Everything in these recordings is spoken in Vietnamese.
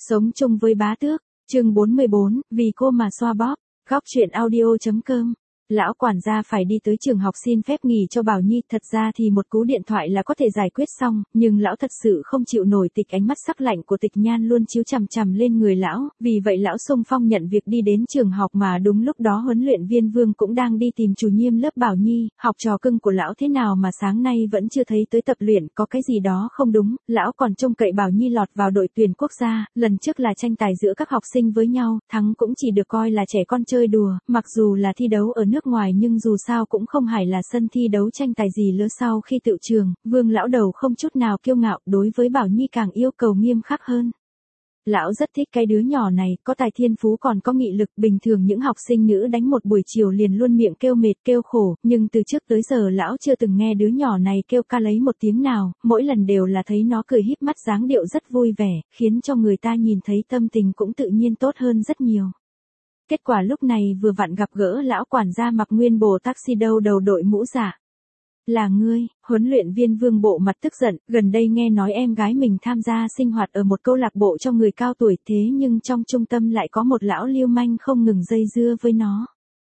Sống chung với bá tước, chương 44, vì cô mà xoa bóp, góc chuyện audio.com. Lão quản gia phải đi tới trường học xin phép nghỉ cho Bảo Nhi, thật ra thì một cú điện thoại là có thể giải quyết xong, nhưng lão thật sự không chịu nổi Tịch, ánh mắt sắc lạnh của Tịch Nhan luôn chiếu chằm chằm lên người lão, vì vậy lão xung phong nhận việc đi đến trường học, mà đúng lúc đó huấn luyện viên Vương cũng đang đi tìm chủ nhiệm lớp Bảo Nhi, học trò cưng của lão thế nào mà sáng nay vẫn chưa thấy tới tập luyện, có cái gì đó không đúng, lão còn trông cậy Bảo Nhi lọt vào đội tuyển quốc gia, lần trước là tranh tài giữa các học sinh với nhau, thắng cũng chỉ được coi là trẻ con chơi đùa, mặc dù là thi đấu ở nước ngoài nhưng dù sao cũng không phải là sân thi đấu tranh tài gì lớn. Sau khi tựu trường, Vương lão đầu không chút nào kiêu ngạo, đối với Bảo Nhi càng yêu cầu nghiêm khắc hơn. Lão rất thích cái đứa nhỏ này, có tài thiên phú còn có nghị lực, bình thường những học sinh nữ đánh một buổi chiều liền luôn miệng kêu mệt kêu khổ, nhưng từ trước tới giờ lão chưa từng nghe đứa nhỏ này kêu ca lấy một tiếng nào, mỗi lần đều là thấy nó cười híp mắt dáng điệu rất vui vẻ, khiến cho người ta nhìn thấy tâm tình cũng tự nhiên tốt hơn rất nhiều. Kết quả lúc này vừa vặn gặp gỡ lão quản gia mặc nguyên bộ taxi đầu đội mũ giả. Là ngươi, huấn luyện viên Vương bộ mặt tức giận, gần đây nghe nói em gái mình tham gia sinh hoạt ở một câu lạc bộ cho người cao tuổi, thế nhưng trong trung tâm lại có một lão lưu manh không ngừng dây dưa với nó.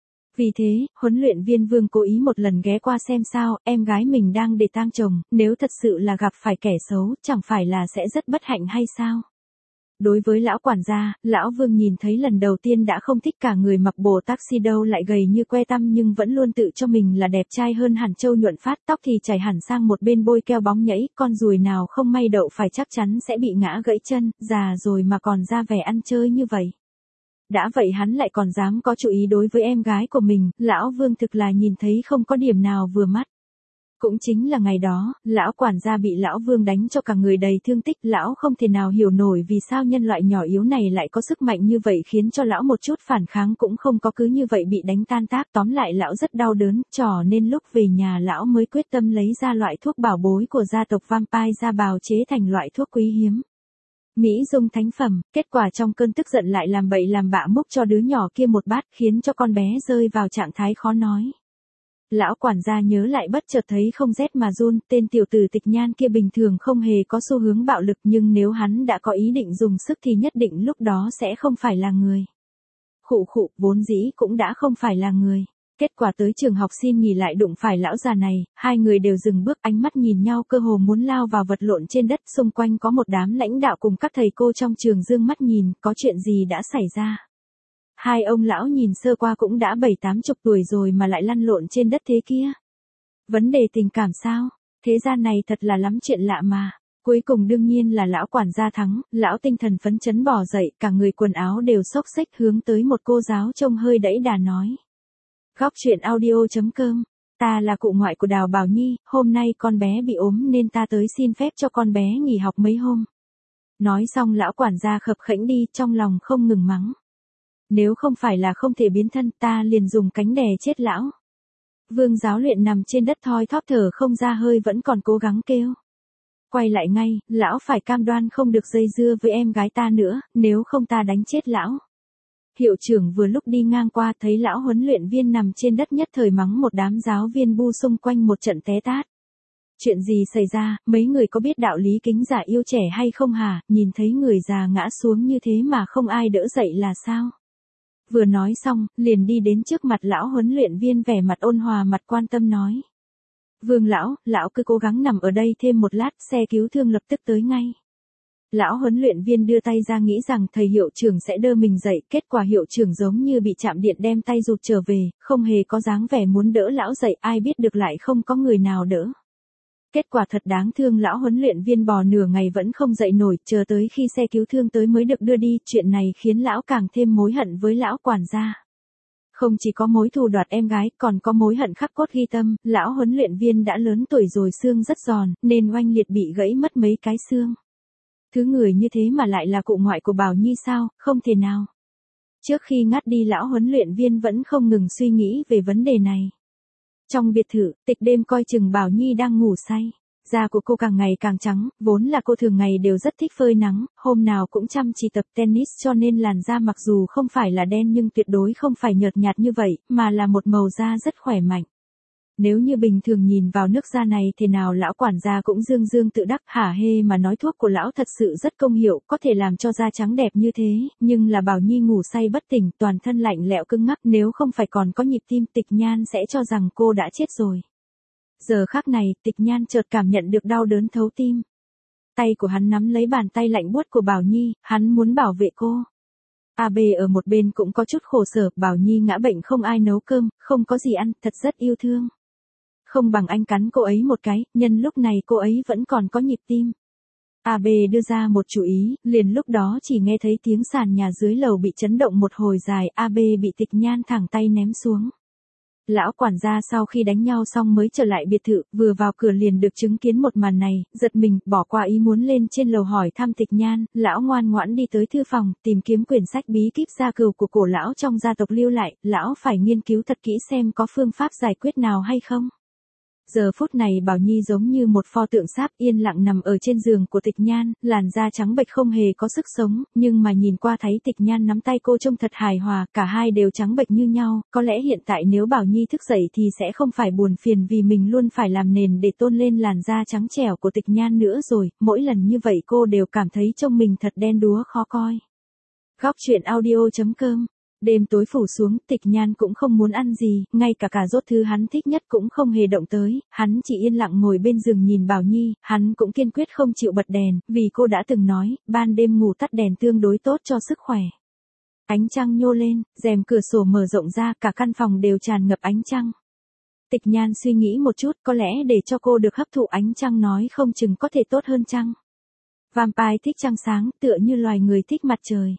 Vì thế, huấn luyện viên Vương cố ý một lần ghé qua xem sao, em gái mình đang để tang chồng, nếu thật sự là gặp phải kẻ xấu, chẳng phải là sẽ rất bất hạnh hay sao? Đối với lão quản gia, lão Vương nhìn thấy lần đầu tiên đã không thích, cả người mặc bộ taxi đâu lại gầy như que tăm nhưng vẫn luôn tự cho mình là đẹp trai hơn hẳn Châu nhuận phát, tóc thì chảy hẳn sang một bên bôi keo bóng nhảy, con ruồi nào không may đậu phải chắc chắn sẽ bị ngã gãy chân, già rồi mà còn ra vẻ ăn chơi như vậy. Đã vậy hắn lại còn dám có chủ ý đối với em gái của mình, lão Vương thực là nhìn thấy không có điểm nào vừa mắt. Cũng chính là ngày đó, lão quản gia bị lão Vương đánh cho cả người đầy thương tích, lão không thể nào hiểu nổi vì sao nhân loại nhỏ yếu này lại có sức mạnh như vậy, khiến cho lão một chút phản kháng cũng không có, cứ như vậy bị đánh tan tác, tóm lại lão rất đau đớn, cho nên lúc về nhà lão mới quyết tâm lấy ra loại thuốc bảo bối của gia tộc Vampire ra bào chế thành loại thuốc quý hiếm. Mỹ dung thánh phẩm, kết quả trong cơn tức giận lại làm bậy làm bạ múc cho đứa nhỏ kia một bát, khiến cho con bé rơi vào trạng thái khó nói. Lão quản gia nhớ lại bất chợt thấy không rét mà run, tên tiểu tử Tịch Nhan kia bình thường không hề có xu hướng bạo lực, nhưng nếu hắn đã có ý định dùng sức thì nhất định lúc đó sẽ không phải là người. Khụ khụ, vốn dĩ cũng đã không phải là người. Kết quả tới trường học xin nghỉ lại đụng phải lão già này, hai người đều dừng bước, ánh mắt nhìn nhau cơ hồ muốn lao vào vật lộn trên đất, xung quanh có một đám lãnh đạo cùng các thầy cô trong trường dương mắt nhìn, có chuyện gì đã xảy ra. Hai ông lão nhìn sơ qua cũng đã 70-80 tuổi rồi mà lại lăn lộn trên đất thế kia. Vấn đề tình cảm sao? Thế gian này thật là lắm chuyện lạ mà. Cuối cùng đương nhiên là lão quản gia thắng, lão tinh thần phấn chấn bò dậy, cả người quần áo đều xốc xếch hướng tới một cô giáo trông hơi đẫy đà nói. Góc chuyện audio.com, ta là cụ ngoại của Đào Bảo Nhi, hôm nay con bé bị ốm nên ta tới xin phép cho con bé nghỉ học mấy hôm. Nói xong lão quản gia khập khễnh đi, trong lòng không ngừng mắng. Nếu không phải là không thể biến thân, ta liền dùng cánh đè chết lão. Vương giáo luyện nằm trên đất thoi thóp thở không ra hơi vẫn còn cố gắng kêu. Quay lại ngay, lão phải cam đoan không được dây dưa với em gái ta nữa, nếu không ta đánh chết lão. Hiệu trưởng vừa lúc đi ngang qua thấy lão huấn luyện viên nằm trên đất nhất thời mắng một đám giáo viên bu xung quanh một trận té tát. Chuyện gì xảy ra, mấy người có biết đạo lý kính già yêu trẻ hay không hả, nhìn thấy người già ngã xuống như thế mà không ai đỡ dậy là sao? Vừa nói xong, liền đi đến trước mặt lão huấn luyện viên vẻ mặt ôn hòa mặt quan tâm nói. Vương lão cứ cố gắng nằm ở đây thêm một lát, xe cứu thương lập tức tới ngay. Lão huấn luyện viên đưa tay ra nghĩ rằng thầy hiệu trưởng sẽ đỡ mình dậy, kết quả hiệu trưởng giống như bị chạm điện đem tay rụt trở về, không hề có dáng vẻ muốn đỡ lão dậy, ai biết được lại không có người nào đỡ. Kết quả thật đáng thương, lão huấn luyện viên bò nửa ngày vẫn không dậy nổi, chờ tới khi xe cứu thương tới mới được đưa đi, chuyện này khiến lão càng thêm mối hận với lão quản gia. Không chỉ có mối thù đoạt em gái, còn có mối hận khắc cốt ghi tâm, lão huấn luyện viên đã lớn tuổi rồi, xương rất giòn, nên oanh liệt bị gãy mất mấy cái xương. Thứ người như thế mà lại là cụ ngoại của Bảo Nhi sao, không thể nào. Trước khi ngắt đi lão huấn luyện viên vẫn không ngừng suy nghĩ về vấn đề này. Trong biệt thự, Tịch đêm coi chừng Bảo Nhi đang ngủ say. Da của cô càng ngày càng trắng, vốn là cô thường ngày đều rất thích phơi nắng, hôm nào cũng chăm chỉ tập tennis cho nên làn da mặc dù không phải là đen nhưng tuyệt đối không phải nhợt nhạt như vậy, mà là một màu da rất khỏe mạnh. Nếu như bình thường nhìn vào nước da này thì nào lão quản gia cũng dương dương tự đắc hả hê mà nói thuốc của lão thật sự rất công hiệu, có thể làm cho da trắng đẹp như thế, nhưng là Bảo Nhi ngủ say bất tỉnh, toàn thân lạnh lẽo cứng ngắc, nếu không phải còn có nhịp tim, Tịch Nhan sẽ cho rằng cô đã chết rồi. Giờ khắc này, Tịch Nhan chợt cảm nhận được đau đớn thấu tim. Tay của hắn nắm lấy bàn tay lạnh buốt của Bảo Nhi, hắn muốn bảo vệ cô. AB ở một bên cũng có chút khổ sở, Bảo Nhi ngã bệnh không ai nấu cơm, không có gì ăn, thật rất yêu thương. Không bằng anh cắn cô ấy một cái, nhân lúc này cô ấy vẫn còn có nhịp tim. AB đưa ra một chủ ý, liền lúc đó chỉ nghe thấy tiếng sàn nhà dưới lầu bị chấn động một hồi dài, AB bị Tịch Nhan thẳng tay ném xuống. Lão quản gia sau khi đánh nhau xong mới trở lại biệt thự, vừa vào cửa liền được chứng kiến một màn này, giật mình, bỏ qua ý muốn lên trên lầu hỏi thăm Tịch Nhan, lão ngoan ngoãn đi tới thư phòng, tìm kiếm quyển sách bí kíp gia cừu của cổ lão trong gia tộc lưu lại, lão phải nghiên cứu thật kỹ xem có phương pháp giải quyết nào hay không. Giờ phút này Bảo Nhi giống như một pho tượng sáp yên lặng nằm ở trên giường của Tịch Nhan, làn da trắng bệch không hề có sức sống, nhưng mà nhìn qua thấy Tịch Nhan nắm tay cô trông thật hài hòa, cả hai đều trắng bệch như nhau, có lẽ hiện tại nếu Bảo Nhi thức dậy thì sẽ không phải buồn phiền vì mình luôn phải làm nền để tôn lên làn da trắng trẻo của Tịch Nhan nữa rồi, mỗi lần như vậy cô đều cảm thấy trông mình thật đen đúa khó coi. Góc truyện audio.com. Đêm tối phủ xuống, Tịch Nhan cũng không muốn ăn gì, ngay cả rốt thứ hắn thích nhất cũng không hề động tới, hắn chỉ yên lặng ngồi bên giường nhìn Bảo Nhi, hắn cũng kiên quyết không chịu bật đèn, vì cô đã từng nói, ban đêm ngủ tắt đèn tương đối tốt cho sức khỏe. Ánh trăng nhô lên, rèm cửa sổ mở rộng ra, cả căn phòng đều tràn ngập ánh trăng. Tịch Nhan suy nghĩ một chút, có lẽ để cho cô được hấp thụ ánh trăng nói không chừng có thể tốt hơn trăng. Vampire thích trăng sáng, tựa như loài người thích mặt trời.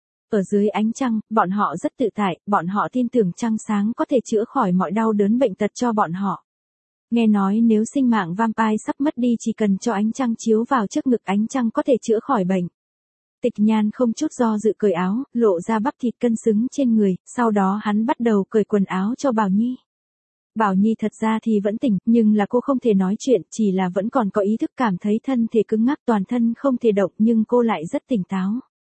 Ở dưới ánh trăng, bọn họ rất tự tại, bọn họ tin tưởng trăng sáng có thể chữa khỏi mọi đau đớn bệnh tật cho bọn họ. Nghe nói nếu sinh mạng vampire sắp mất đi chỉ cần cho ánh trăng chiếu vào trước ngực ánh trăng có thể chữa khỏi bệnh. Tịch Nhan không chút do dự cởi áo, lộ ra bắp thịt cân xứng trên người, sau đó hắn bắt đầu cởi quần áo cho Bảo Nhi. Bảo Nhi thật ra thì vẫn tỉnh, nhưng là cô không thể nói chuyện, chỉ là vẫn còn có ý thức cảm thấy thân thể cứng ngắc toàn thân không thể động nhưng cô lại rất tỉnh táo.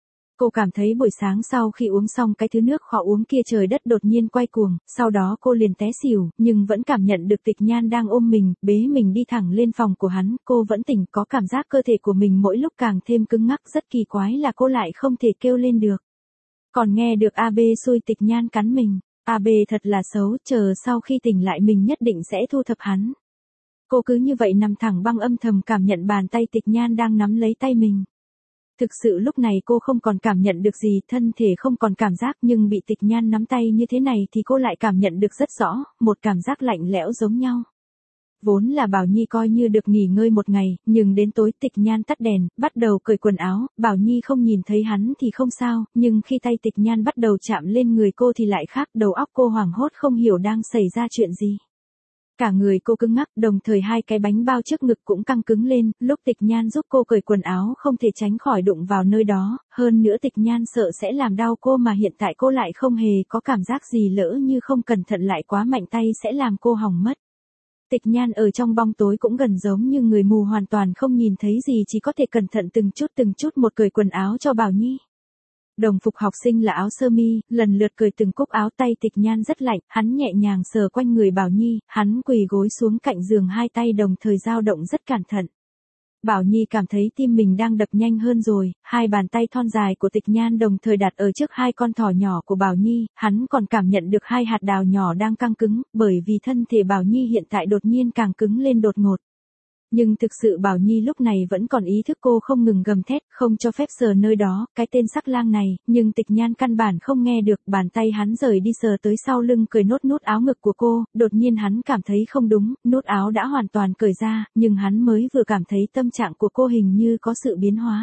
Cô cảm thấy buổi sáng sau khi uống xong cái thứ nước khó uống kia trời đất đột nhiên quay cuồng, sau đó cô liền té xỉu, nhưng vẫn cảm nhận được Tịch Nhan đang ôm mình, bế mình đi thẳng lên phòng của hắn, cô vẫn tỉnh, có cảm giác cơ thể của mình mỗi lúc càng thêm cứng ngắc, rất kỳ quái là cô lại không thể kêu lên được. Còn nghe được AB xui Tịch Nhan cắn mình, AB thật là xấu, chờ sau khi tỉnh lại mình nhất định sẽ thu thập hắn. Cô cứ như vậy nằm thẳng băng âm thầm cảm nhận bàn tay Tịch Nhan đang nắm lấy tay mình. Thực sự lúc này cô không còn cảm nhận được gì, thân thể không còn cảm giác nhưng bị Tịch Nhan nắm tay như thế này thì cô lại cảm nhận được rất rõ, một cảm giác lạnh lẽo giống nhau. Vốn là Bảo Nhi coi như được nghỉ ngơi một ngày, nhưng đến tối Tịch Nhan tắt đèn, bắt đầu cởi quần áo, Bảo Nhi không nhìn thấy hắn thì không sao, nhưng khi tay Tịch Nhan bắt đầu chạm lên người cô thì lại khác, đầu óc cô hoảng hốt không hiểu đang xảy ra chuyện gì. Cả người cô cứng ngắc, đồng thời hai cái bánh bao trước ngực cũng căng cứng lên, lúc Tịch Nhan giúp cô cởi quần áo không thể tránh khỏi đụng vào nơi đó, hơn nữa Tịch Nhan sợ sẽ làm đau cô mà hiện tại cô lại không hề có cảm giác gì, lỡ như không cẩn thận lại quá mạnh tay sẽ làm cô hỏng mất. Tịch Nhan ở trong bóng tối cũng gần giống như người mù hoàn toàn không nhìn thấy gì, chỉ có thể cẩn thận từng chút một cởi quần áo cho Bảo Nhi. Đồng phục học sinh là áo sơ mi, lần lượt cởi từng cúc áo, tay Tịch Nhan rất lạnh, hắn nhẹ nhàng sờ quanh người Bảo Nhi, hắn quỳ gối xuống cạnh giường, hai tay đồng thời dao động rất cẩn thận. Bảo Nhi cảm thấy tim mình đang đập nhanh hơn rồi, hai bàn tay thon dài của Tịch Nhan đồng thời đặt ở trước hai con thỏ nhỏ của Bảo Nhi, hắn còn cảm nhận được hai hạt đào nhỏ đang căng cứng, bởi vì thân thể Bảo Nhi hiện tại đột nhiên càng cứng lên đột ngột. Nhưng thực sự Bảo Nhi lúc này vẫn còn ý thức, cô không ngừng gầm thét, không cho phép sờ nơi đó, cái tên sắc lang này, nhưng Tịch Nhan căn bản không nghe được, bàn tay hắn rời đi sờ tới sau lưng cởi nút áo ngực của cô, đột nhiên hắn cảm thấy không đúng, nút áo đã hoàn toàn cởi ra, nhưng hắn mới vừa cảm thấy tâm trạng của cô hình như có sự biến hóa.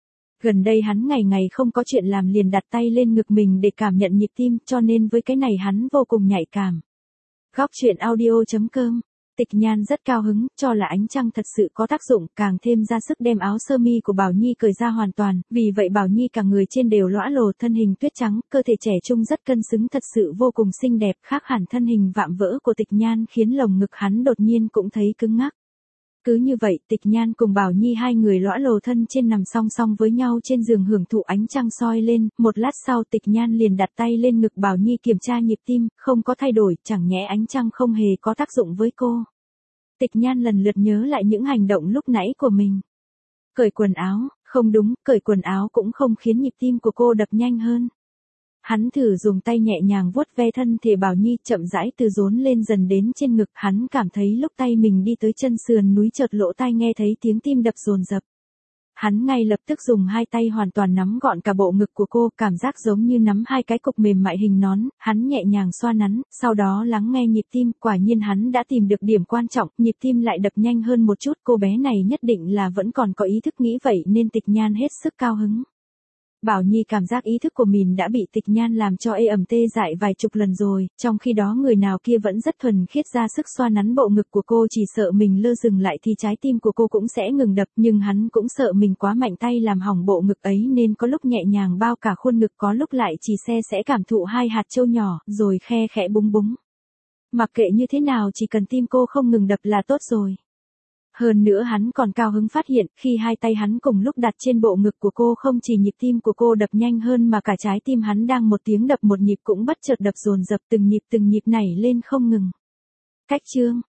Gần đây hắn ngày ngày không có chuyện làm liền đặt tay lên ngực mình để cảm nhận nhịp tim, cho nên với cái này hắn vô cùng nhạy cảm. Góc truyện audio.com. Tịch Nhan rất cao hứng, cho là ánh trăng thật sự có tác dụng, càng thêm ra sức đem áo sơ mi của Bảo Nhi cởi ra hoàn toàn, vì vậy Bảo Nhi cả người trên đều lõa lồ, thân hình tuyết trắng, cơ thể trẻ trung rất cân xứng, thật sự vô cùng xinh đẹp, khác hẳn thân hình vạm vỡ của Tịch Nhan khiến lồng ngực hắn đột nhiên cũng thấy cứng ngắc. Cứ như vậy Tịch Nhan cùng Bảo Nhi hai người lõa lồ thân trên nằm song song với nhau trên giường hưởng thụ ánh trăng soi lên, một lát sau Tịch Nhan liền đặt tay lên ngực Bảo Nhi kiểm tra nhịp tim, không có thay đổi, chẳng nhẽ ánh trăng không hề có tác dụng với cô. Tịch Nhan lần lượt nhớ lại những hành động lúc nãy của mình. Cởi quần áo, không đúng, cởi quần áo cũng không khiến nhịp tim của cô đập nhanh hơn. Hắn thử dùng tay nhẹ nhàng vuốt ve thân thể Bảo Nhi chậm rãi từ rốn lên dần đến trên ngực, hắn cảm thấy lúc tay mình đi tới chân sườn núi chợt lỗ tai nghe thấy tiếng tim đập dồn dập. Hắn ngay lập tức dùng hai tay hoàn toàn nắm gọn cả bộ ngực của cô, cảm giác giống như nắm hai cái cục mềm mại hình nón, hắn nhẹ nhàng xoa nắn, sau đó lắng nghe nhịp tim, quả nhiên hắn đã tìm được điểm quan trọng, nhịp tim lại đập nhanh hơn một chút, cô bé này nhất định là vẫn còn có ý thức nghĩ vậy nên Tịch Nhan hết sức cao hứng. Bảo Nhi cảm giác ý thức của mình đã bị Tịch Nhan làm cho ê ẩm tê dại vài chục lần rồi, trong khi đó người nào kia vẫn rất thuần khiết ra sức xoa nắn bộ ngực của cô, chỉ sợ mình lơ dừng lại thì trái tim của cô cũng sẽ ngừng đập, nhưng hắn cũng sợ mình quá mạnh tay làm hỏng bộ ngực ấy nên có lúc nhẹ nhàng bao cả khuôn ngực, có lúc lại chỉ sẽ cảm thụ hai hạt châu nhỏ, rồi khe khẽ búng búng. Mặc kệ như thế nào chỉ cần tim cô không ngừng đập là tốt rồi. Hơn nữa hắn còn cao hứng phát hiện, khi hai tay hắn cùng lúc đặt trên bộ ngực của cô, không chỉ nhịp tim của cô đập nhanh hơn mà cả trái tim hắn đang một tiếng đập một nhịp cũng bất chợt đập dồn dập, từng nhịp nảy lên không ngừng. Cách chương